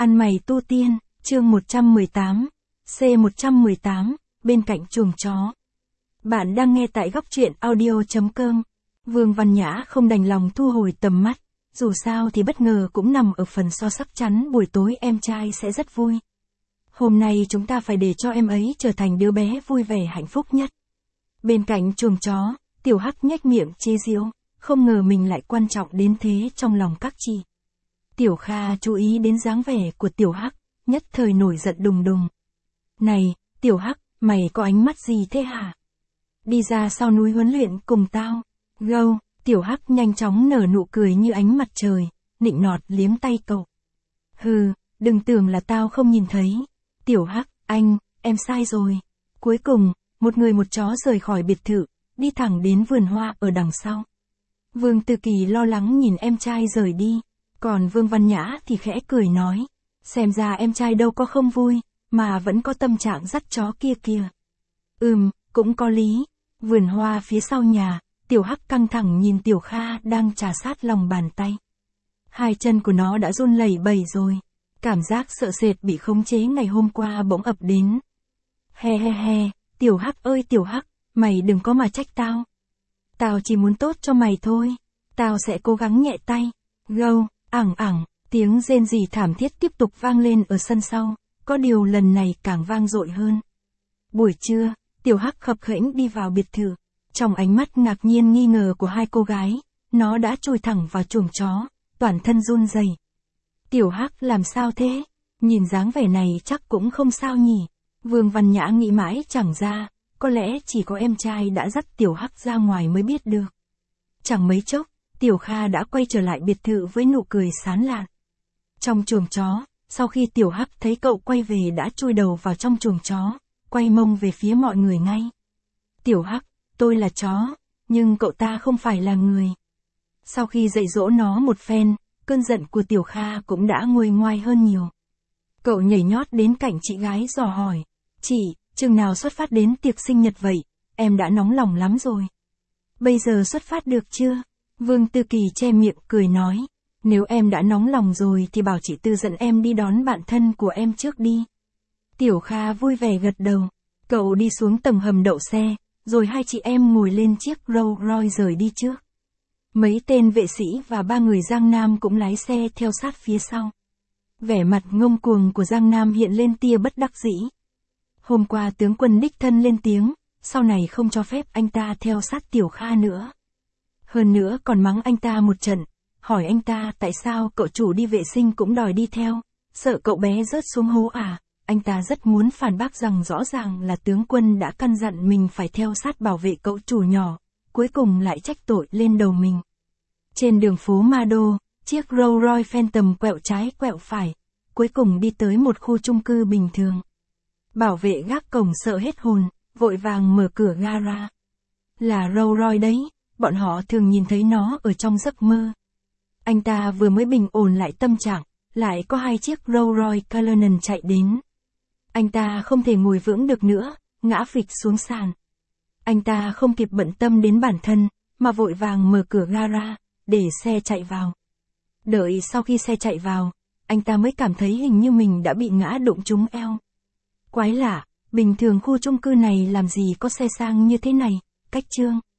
Ăn mày tu tiên, chương 118, C118, bên cạnh chuồng chó. Bạn đang nghe tại góc truyện audio.com. Vương Văn Nhã không đành lòng thu hồi tầm mắt, dù sao thì bất ngờ cũng nằm ở phần so sắc chắn buổi tối em trai sẽ rất vui. Hôm nay chúng ta phải để cho em ấy trở thành đứa bé vui vẻ hạnh phúc nhất. Bên cạnh chuồng chó, Tiểu Hắc nhếch miệng chế giễu, không ngờ mình lại quan trọng đến thế trong lòng các chị. Tiểu Kha chú ý đến dáng vẻ của Tiểu Hắc, nhất thời nổi giận đùng đùng. Này, Tiểu Hắc, mày có ánh mắt gì thế hả? Đi ra sau núi huấn luyện cùng tao. Gâu, Tiểu Hắc nhanh chóng nở nụ cười như ánh mặt trời, nịnh nọt liếm tay cậu. Hừ, đừng tưởng là tao không nhìn thấy. Tiểu Hắc, em sai rồi. Cuối cùng, một người một chó rời khỏi biệt thự, đi thẳng đến vườn hoa ở đằng sau. Vương Tư Kỳ lo lắng nhìn em trai rời đi, còn Vương Văn Nhã thì khẽ cười nói, xem ra em trai đâu có không vui, mà vẫn có tâm trạng dắt chó kia kìa. Cũng có lý. Vườn hoa phía sau nhà, Tiểu Hắc căng thẳng nhìn Tiểu Kha đang trà sát lòng bàn tay. Hai chân của nó đã run lẩy bẩy rồi. Cảm giác sợ sệt bị khống chế ngày hôm qua bỗng ập đến. He, Tiểu Hắc ơi Tiểu Hắc, mày đừng có mà trách tao. Tao chỉ muốn tốt cho mày thôi. Tao sẽ cố gắng nhẹ tay. Gâu, tiếng rên rỉ thảm thiết tiếp tục vang lên ở sân sau, có điều lần này càng vang dội hơn. Buổi trưa, Tiểu Hắc khập khểnh đi vào biệt thự. Trong ánh mắt ngạc nhiên nghi ngờ của hai cô gái, nó đã chui thẳng vào chuồng chó, toàn thân run rẩy. Tiểu Hắc làm sao thế? Nhìn dáng vẻ này chắc cũng không sao nhỉ. Vương Văn Nhã nghĩ mãi chẳng ra, có lẽ chỉ có em trai đã dắt Tiểu Hắc ra ngoài mới biết được. Chẳng mấy chốc, Tiểu Kha đã quay trở lại biệt thự với nụ cười sán lạn. Trong chuồng chó, sau khi Tiểu Hắc thấy cậu quay về đã chui đầu vào trong chuồng chó, quay mông về phía mọi người ngay. Tiểu Hắc, tôi là chó, nhưng cậu ta không phải là người. Sau khi dạy dỗ nó một phen, cơn giận của Tiểu Kha cũng đã nguôi ngoai hơn nhiều. Cậu nhảy nhót đến cạnh chị gái dò hỏi, chị, chừng nào xuất phát đến tiệc sinh nhật vậy, em đã nóng lòng lắm rồi. Bây giờ xuất phát được chưa? Vương Tư Kỳ che miệng cười nói, nếu em đã nóng lòng rồi thì bảo chị Tư dẫn em đi đón bạn thân của em trước đi. Tiểu Kha vui vẻ gật đầu, cậu đi xuống tầng hầm đậu xe, rồi hai chị em ngồi lên chiếc Rolls Royce rời đi trước. Mấy tên vệ sĩ và ba người Giang Nam cũng lái xe theo sát phía sau. Vẻ mặt ngông cuồng của Giang Nam hiện lên tia bất đắc dĩ. Hôm qua tướng quân đích thân lên tiếng, sau này không cho phép anh ta theo sát Tiểu Kha nữa. Hơn nữa còn mắng anh ta một trận, hỏi anh ta tại sao cậu chủ đi vệ sinh cũng đòi đi theo, sợ cậu bé rớt xuống hố à. Anh ta rất muốn phản bác rằng rõ ràng là tướng quân đã căn dặn mình phải theo sát bảo vệ cậu chủ nhỏ, cuối cùng lại trách tội lên đầu mình. Trên đường phố Ma Đô, chiếc Rolls Royce Phantom quẹo trái quẹo phải, cuối cùng đi tới một khu chung cư bình thường. Bảo vệ gác cổng sợ hết hồn, vội vàng mở cửa gara. Là Rolls Royce đấy, bọn họ thường nhìn thấy nó ở trong giấc mơ. Anh ta vừa mới bình ổn lại tâm trạng, lại có hai chiếc Rolls Royce Cullinan chạy đến. Anh ta không thể ngồi vững được nữa, ngã phịch xuống sàn. Anh ta không kịp bận tâm đến bản thân, mà vội vàng mở cửa gara, để xe chạy vào. Đợi sau khi xe chạy vào, anh ta mới cảm thấy hình như mình đã bị ngã đụng trúng eo. Quái lạ, bình thường khu chung cư này làm gì có xe sang như thế này, cách trương.